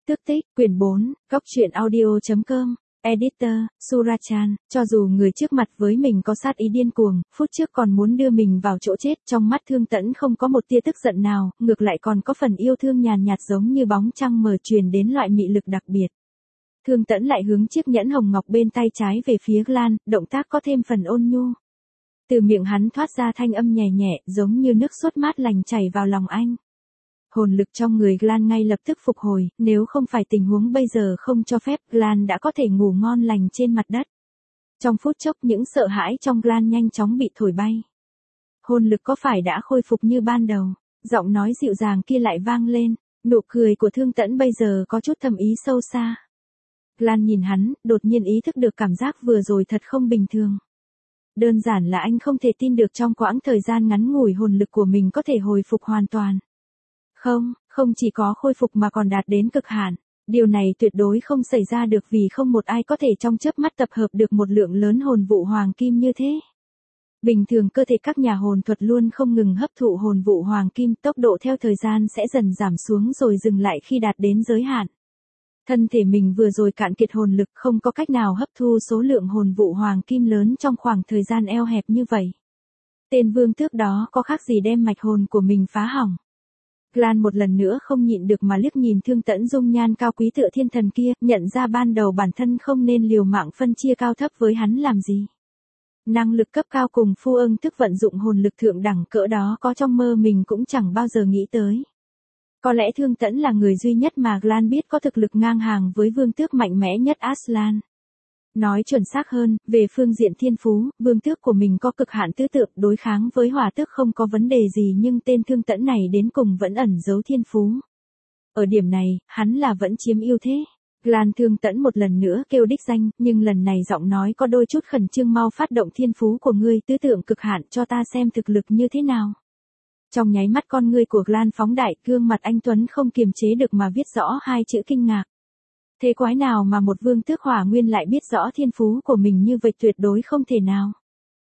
Tước tích, quyển 4, góc truyện audio.com, editor, Surachan, cho dù người trước mặt với mình có sát ý điên cuồng, phút trước còn muốn đưa mình vào chỗ chết, trong mắt Thương Tẫn không có một tia tức giận nào, ngược lại còn có phần yêu thương nhàn nhạt giống như bóng trăng mờ truyền đến loại mị lực đặc biệt. Thương Tẫn lại hướng chiếc nhẫn hồng ngọc bên tay trái về phía Glan, động tác có thêm phần ôn nhu. Từ miệng hắn thoát ra thanh âm nhẹ nhẹ, giống như nước sốt mát lành chảy vào lòng anh. Hồn lực trong người Glan ngay lập tức phục hồi, nếu không phải tình huống bây giờ không cho phép, Glan đã có thể ngủ ngon lành trên mặt đất. Trong phút chốc những sợ hãi trong Glan nhanh chóng bị thổi bay. Hồn lực có phải đã khôi phục như ban đầu? Giọng nói dịu dàng kia lại vang lên, nụ cười của Thương Tẫn bây giờ có chút thâm ý sâu xa. Glan nhìn hắn, đột nhiên ý thức được cảm giác vừa rồi thật không bình thường. Đơn giản là anh không thể tin được trong quãng thời gian ngắn ngủi hồn lực của mình có thể hồi phục hoàn toàn. Không chỉ có khôi phục mà còn đạt đến cực hạn. Điều này tuyệt đối không xảy ra được vì không một ai có thể trong chớp mắt tập hợp được một lượng lớn hồn vụ hoàng kim như thế. Bình thường cơ thể các nhà hồn thuật luôn không ngừng hấp thụ hồn vụ hoàng kim, tốc độ theo thời gian sẽ dần giảm xuống rồi dừng lại khi đạt đến giới hạn. Thân thể mình vừa rồi cạn kiệt hồn lực, không có cách nào hấp thu số lượng hồn vụ hoàng kim lớn trong khoảng thời gian eo hẹp như vậy. Tên vương tước đó có khác gì đem mạch hồn của mình phá hỏng. Glan một lần nữa không nhịn được mà liếc nhìn Thương Tẫn dung nhan cao quý tựa thiên thần kia, nhận ra ban đầu bản thân không nên liều mạng phân chia cao thấp với hắn làm gì. Năng lực cấp cao cùng phu ưng thức vận dụng hồn lực thượng đẳng cỡ đó có trong mơ mình cũng chẳng bao giờ nghĩ tới. Có lẽ Thương Tẫn là người duy nhất mà Glan biết có thực lực ngang hàng với vương tước mạnh mẽ nhất Aslan. Nói chuẩn xác hơn, về phương diện thiên phú, vương tước của mình có cực hạn tứ tượng, đối kháng với hỏa tước không có vấn đề gì, nhưng tên Thương Tẫn này đến cùng vẫn ẩn giấu thiên phú. Ở điểm này, hắn là vẫn chiếm ưu thế. Glan Thương Tẫn một lần nữa kêu đích danh, nhưng lần này giọng nói có đôi chút khẩn trương, mau phát động thiên phú của ngươi, tứ tượng cực hạn, cho ta xem thực lực như thế nào. Trong nháy mắt con ngươi của Glan phóng đại, gương mặt anh tuấn không kiềm chế được mà viết rõ hai chữ kinh ngạc. Thế quái nào mà một vương tước hỏa nguyên lại biết rõ thiên phú của mình như vậy, tuyệt đối không thể nào.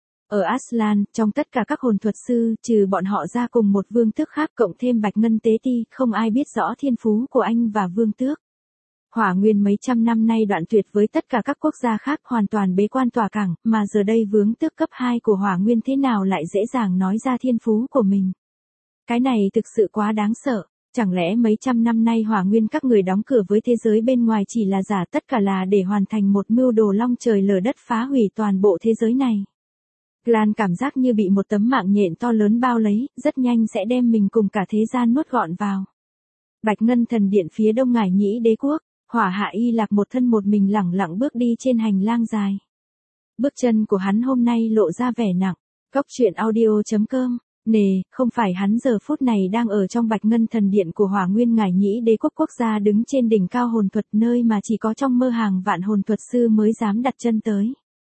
Ở Aslan, trong tất cả các hồn thuật sư, trừ bọn họ ra cùng một vương tước khác cộng thêm Bạch Ngân Tế Ti, không ai biết rõ thiên phú của anh và vương tước. Hỏa nguyên mấy trăm năm nay đoạn tuyệt với tất cả các quốc gia khác, hoàn toàn bế quan tỏa cảng, mà giờ đây vương tước cấp 2 của hỏa nguyên thế nào lại dễ dàng nói ra thiên phú của mình. Cái này thực sự quá đáng sợ. Chẳng lẽ mấy trăm năm nay hỏa nguyên các người đóng cửa với thế giới bên ngoài chỉ là giả, tất cả là để hoàn thành một mưu đồ long trời lở đất phá hủy toàn bộ thế giới này. Glan cảm giác như bị một tấm mạng nhện to lớn bao lấy, rất nhanh sẽ đem mình cùng cả thế gian nuốt gọn vào. Bạch Ngân Thần Điện phía đông Ngải Nhĩ Đế Quốc, Hỏa Hạ Y Lạc một thân một mình lẳng lặng bước đi trên hành lang dài. Bước chân của hắn hôm nay lộ ra vẻ nặng. Góc truyện audio.com. Nề, không phải hắn giờ phút này đang ở trong Bạch Ngân Thần Điện của Hỏa Nguyên Ngải Nhĩ Đế Quốc, quốc gia đứng trên đỉnh cao hồn thuật, nơi mà chỉ có trong mơ hàng vạn hồn thuật sư mới dám đặt chân tới.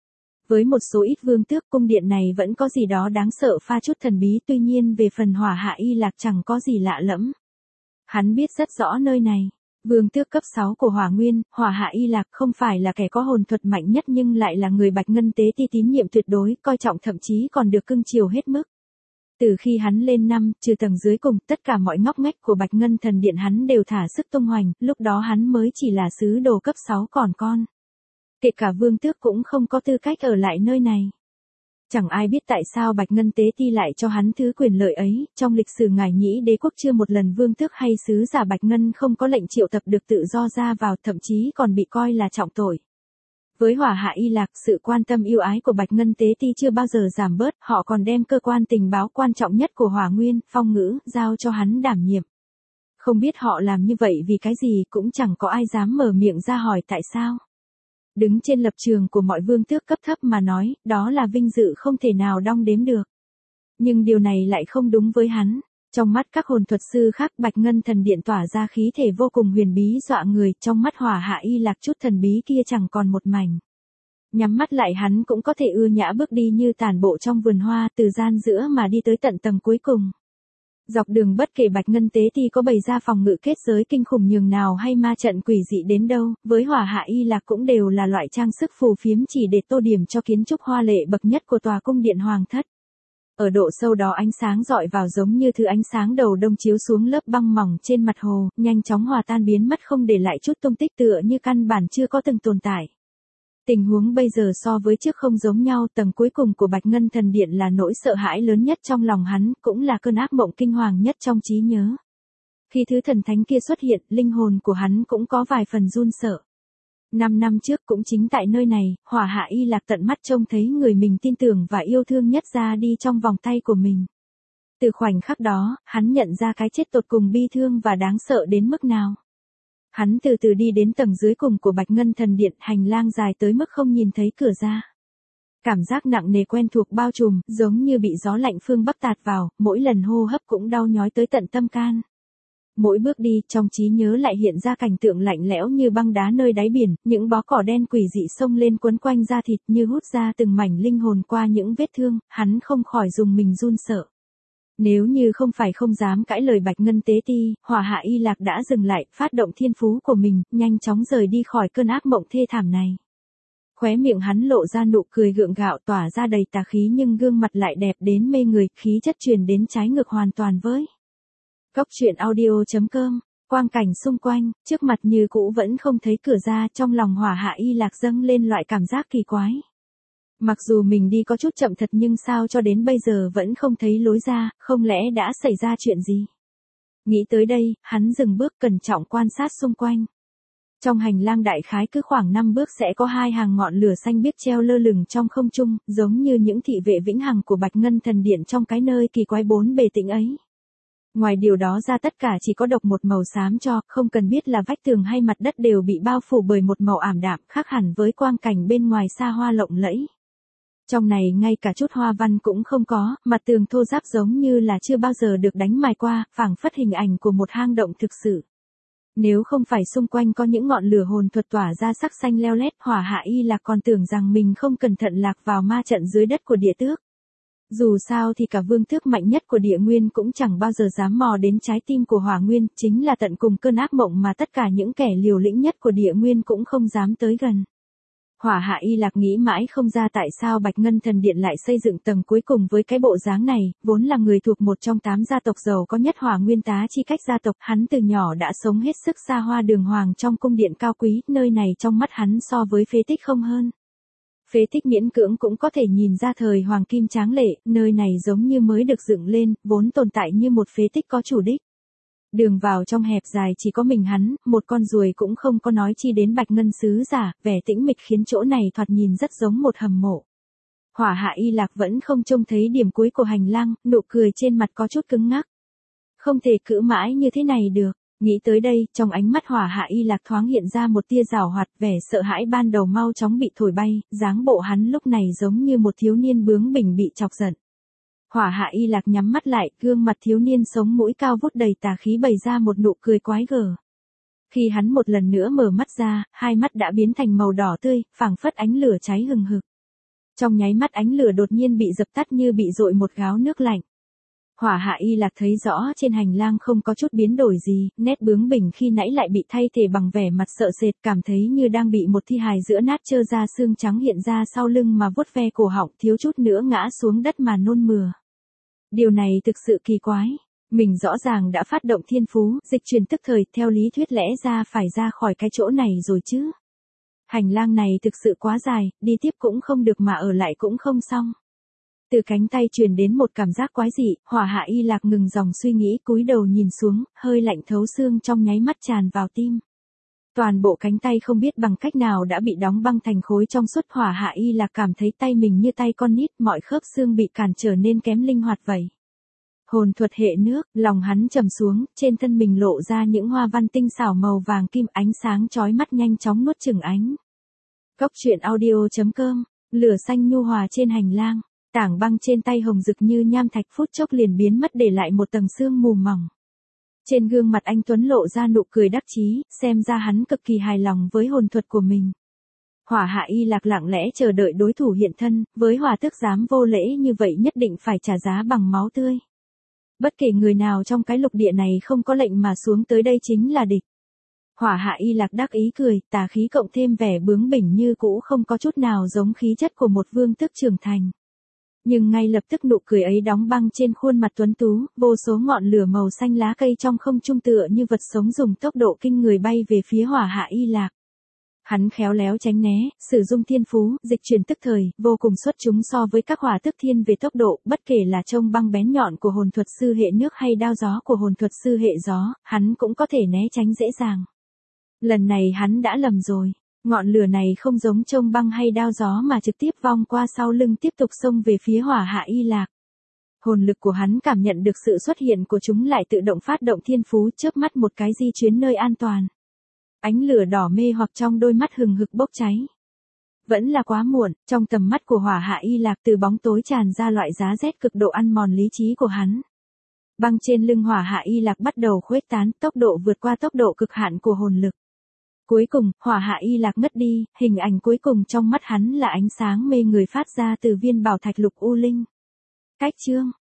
Với một số ít vương tước, cung điện này vẫn có gì đó đáng sợ pha chút thần bí, tuy nhiên về phần Hỏa Hạ Y Lạc chẳng có gì lạ lẫm. Hắn biết rất rõ nơi này. Vương tước cấp 6 của Hỏa Nguyên, Hỏa Hạ Y Lạc không phải là kẻ có hồn thuật mạnh nhất nhưng lại là người Bạch Ngân Tế Ti tín nhiệm tuyệt đối, coi trọng thậm chí còn được cưng chiều hết mức. Từ khi hắn lên năm, trừ tầng dưới cùng, tất cả mọi ngóc ngách của Bạch Ngân Thần Điện hắn đều thả sức tung hoành, lúc đó hắn mới chỉ là sứ đồ cấp 6 còn con. Kể cả vương tước cũng không có tư cách ở lại nơi này. Chẳng ai biết tại sao Bạch Ngân Tế Ti lại cho hắn thứ quyền lợi ấy, trong lịch sử Ngải Nhĩ Đế Quốc chưa một lần vương tước hay sứ giả Bạch Ngân không có lệnh triệu tập được tự do ra vào, thậm chí còn bị coi là trọng tội. Với Hỏa Hạ Y Lạc, sự quan tâm yêu ái của Bạch Ngân Tế Ti chưa bao giờ giảm bớt, họ còn đem cơ quan tình báo quan trọng nhất của Hỏa Nguyên, Phong Ngữ, giao cho hắn đảm nhiệm. Không biết họ làm như vậy vì cái gì, cũng chẳng có ai dám mở miệng ra hỏi tại sao. Đứng trên lập trường của mọi vương tước cấp thấp mà nói, đó là vinh dự không thể nào đong đếm được. Nhưng điều này lại không đúng với hắn. Trong mắt các hồn thuật sư khác, Bạch Ngân Thần Điện tỏa ra khí thể vô cùng huyền bí dọa người, trong mắt Hỏa Hạ Y Lạc chút thần bí kia chẳng còn một mảnh. Nhắm mắt lại hắn cũng có thể ưu nhã bước đi như tản bộ trong vườn hoa, từ gian giữa mà đi tới tận tầng cuối cùng. Dọc đường bất kể Bạch Ngân Tế Ti có bày ra phòng ngự kết giới kinh khủng nhường nào hay ma trận quỷ dị đến đâu, với Hỏa Hạ Y Lạc cũng đều là loại trang sức phù phiếm chỉ để tô điểm cho kiến trúc hoa lệ bậc nhất của tòa cung điện hoàng thất. Ở độ sâu đó ánh sáng rọi vào giống như thứ ánh sáng đầu đông chiếu xuống lớp băng mỏng trên mặt hồ, nhanh chóng hòa tan biến mất không để lại chút tung tích tựa như căn bản chưa có từng tồn tại. Tình huống bây giờ so với trước không giống nhau, tầng cuối cùng của Bạch Ngân Thần Điện là nỗi sợ hãi lớn nhất trong lòng hắn, cũng là cơn ác mộng kinh hoàng nhất trong trí nhớ. Khi thứ thần thánh kia xuất hiện, linh hồn của hắn cũng có vài phần run sợ. 5 năm trước cũng chính tại nơi này, Hỏa Hạ Y Lạc tận mắt trông thấy người mình tin tưởng và yêu thương nhất ra đi trong vòng tay của mình. Từ khoảnh khắc đó, hắn nhận ra cái chết tột cùng bi thương và đáng sợ đến mức nào. Hắn từ từ đi đến tầng dưới cùng của Bạch Ngân Thần Điện, hành lang dài tới mức không nhìn thấy cửa ra. Cảm giác nặng nề quen thuộc bao trùm, giống như bị gió lạnh phương Bắc tạt vào, mỗi lần hô hấp cũng đau nhói tới tận tâm can. Mỗi bước đi, trong trí nhớ lại hiện ra cảnh tượng lạnh lẽo như băng đá nơi đáy biển, những bó cỏ đen quỷ dị xông lên quấn quanh da thịt như hút ra từng mảnh linh hồn qua những vết thương, hắn không khỏi dùng mình run sợ. Nếu như không phải không dám cãi lời Bạch Ngân Tế Ti, Hỏa Hạ Y Lạc đã dừng lại, phát động thiên phú của mình, nhanh chóng rời đi khỏi cơn ác mộng thê thảm này. Khóe miệng hắn lộ ra nụ cười gượng gạo tỏa ra đầy tà khí nhưng gương mặt lại đẹp đến mê người, khí chất truyền đến trái ngược hoàn toàn với. Góc truyện audio.com, quang cảnh xung quanh, trước mặt như cũ vẫn không thấy cửa ra, trong lòng Hỏa Hạ Y Lạc dâng lên loại cảm giác kỳ quái. Mặc dù mình đi có chút chậm thật nhưng sao cho đến bây giờ vẫn không thấy lối ra, không lẽ đã xảy ra chuyện gì? Nghĩ tới đây, hắn dừng bước cẩn trọng quan sát xung quanh. Trong hành lang đại khái cứ khoảng 5 bước sẽ có 2 hàng ngọn lửa xanh biếc treo lơ lửng trong không trung, giống như những thị vệ vĩnh hằng của Bạch Ngân Thần Điện trong cái nơi kỳ quái bốn bề tĩnh ấy. Ngoài điều đó ra tất cả chỉ có độc một màu xám cho, không cần biết là vách tường hay mặt đất đều bị bao phủ bởi một màu ảm đạm, khác hẳn với quang cảnh bên ngoài xa hoa lộng lẫy. Trong này ngay cả chút hoa văn cũng không có, mặt tường thô ráp giống như là chưa bao giờ được đánh mài qua, phảng phất hình ảnh của một hang động thực sự. Nếu không phải xung quanh có những ngọn lửa hồn thuật tỏa ra sắc xanh leo lét, Hỏa Hạ Y Lạc còn tưởng rằng mình không cẩn thận lạc vào ma trận dưới đất của địa tước. Dù sao thì cả vương tước mạnh nhất của địa nguyên cũng chẳng bao giờ dám mò đến trái tim của hỏa nguyên, chính là tận cùng cơn ác mộng mà tất cả những kẻ liều lĩnh nhất của địa nguyên cũng không dám tới gần. Hỏa Hạ Y Lạc nghĩ mãi không ra tại sao Bạch Ngân Thần Điện lại xây dựng tầng cuối cùng với cái bộ dáng này, vốn là người thuộc một trong 8 gia tộc giàu có nhất Hỏa Nguyên tá chi cách gia tộc, hắn từ nhỏ đã sống hết sức xa hoa đường hoàng trong cung điện cao quý, nơi này trong mắt hắn so với phế tích không hơn. Phế tích miễn cưỡng cũng có thể nhìn ra thời hoàng kim tráng lệ, nơi này giống như mới được dựng lên, vốn tồn tại như một phế tích có chủ đích. Đường vào trong hẹp dài chỉ có mình hắn, một con ruồi cũng không có, nói chi đến Bạch Ngân sứ giả, vẻ tĩnh mịch khiến chỗ này thoạt nhìn rất giống một hầm mộ. Hỏa Hạ Y Lạc vẫn không trông thấy điểm cuối của hành lang, nụ cười trên mặt có chút cứng ngắc. Không thể cữ mãi như thế này được. Nghĩ tới đây, trong ánh mắt Hỏa Hạ Y Lạc thoáng hiện ra một tia giảo hoạt, vẻ sợ hãi ban đầu mau chóng bị thổi bay, dáng bộ hắn lúc này giống như một thiếu niên bướng bỉnh bị chọc giận. Hỏa Hạ Y Lạc nhắm mắt lại, gương mặt thiếu niên sống mũi cao vút đầy tà khí bày ra một nụ cười quái gở. Khi hắn một lần nữa mở mắt ra, hai mắt đã biến thành màu đỏ tươi, phảng phất ánh lửa cháy hừng hực. Trong nháy mắt ánh lửa đột nhiên bị dập tắt như bị dội một gáo nước lạnh. Hỏa Hạ Y Lạc thấy rõ trên hành lang không có chút biến đổi gì, nét bướng bỉnh khi nãy lại bị thay thế bằng vẻ mặt sợ sệt, cảm thấy như đang bị một thi hài giữa nát trơ ra, xương trắng hiện ra sau lưng mà vuốt ve cổ họng, thiếu chút nữa ngã xuống đất mà nôn mửa. Điều này thực sự kỳ quái, mình rõ ràng đã phát động thiên phú, dịch chuyển tức thời, theo lý thuyết lẽ ra phải ra khỏi cái chỗ này rồi chứ. Hành lang này thực sự quá dài, đi tiếp cũng không được mà ở lại cũng không xong. Từ cánh tay truyền đến một cảm giác quái dị, Hỏa Hạ Y Lạc ngừng dòng suy nghĩ, cúi đầu nhìn xuống, hơi lạnh thấu xương trong nháy mắt tràn vào tim. Toàn bộ cánh tay không biết bằng cách nào đã bị đóng băng thành khối trong suốt. Hỏa Hạ Y Lạc cảm thấy tay mình như tay con nít, mọi khớp xương bị cản trở nên kém linh hoạt vậy. Hồn thuật hệ nước, lòng hắn trầm xuống, trên thân mình lộ ra những hoa văn tinh xảo màu vàng kim, ánh sáng chói mắt nhanh chóng nuốt chửng ánh. Góc truyện audio.com, lửa xanh nhu hòa trên hành lang. Tảng băng trên tay hồng rực như nham thạch, phút chốc liền biến mất để lại một tầng sương mù mỏng. Trên gương mặt anh Tuấn lộ ra nụ cười đắc chí, xem ra hắn cực kỳ hài lòng với hồn thuật của mình. Hỏa Hạ Y Lạc lặng lẽ chờ đợi đối thủ hiện thân, với hỏa tước dám vô lễ như vậy nhất định phải trả giá bằng máu tươi. Bất kể người nào trong cái lục địa này không có lệnh mà xuống tới đây chính là địch. Hỏa Hạ Y Lạc đắc ý cười, tà khí cộng thêm vẻ bướng bỉnh như cũ không có chút nào giống khí chất của một vương tước trưởng thành. Nhưng ngay lập tức nụ cười ấy đóng băng trên khuôn mặt tuấn tú, vô số ngọn lửa màu xanh lá cây trong không trung tựa như vật sống dùng tốc độ kinh người bay về phía Hỏa Hạ Y Lạc. Hắn khéo léo tránh né, sử dụng thiên phú, dịch chuyển tức thời, vô cùng xuất chúng so với các hỏa tức thiên về tốc độ, bất kể là trông băng bén nhọn của hồn thuật sư hệ nước hay đao gió của hồn thuật sư hệ gió, hắn cũng có thể né tránh dễ dàng. Lần này hắn đã lầm rồi. Ngọn lửa này không giống trông băng hay đao gió mà trực tiếp vòng qua sau lưng tiếp tục xông về phía Hỏa Hạ Y Lạc. Hồn lực của hắn cảm nhận được sự xuất hiện của chúng lại tự động phát động thiên phú, chớp mắt một cái di chuyến nơi an toàn. Ánh lửa đỏ mê hoặc trong đôi mắt hừng hực bốc cháy. Vẫn là quá muộn, trong tầm mắt của Hỏa Hạ Y Lạc từ bóng tối tràn ra loại giá rét cực độ ăn mòn lý trí của hắn. Băng trên lưng Hỏa Hạ Y Lạc bắt đầu khuếch tán, tốc độ vượt qua tốc độ cực hạn của hồn lực. Cuối cùng, Hỏa Hạ Y Lạc ngất đi, hình ảnh cuối cùng trong mắt hắn là ánh sáng mê người phát ra từ viên bảo thạch lục u linh. Cách chương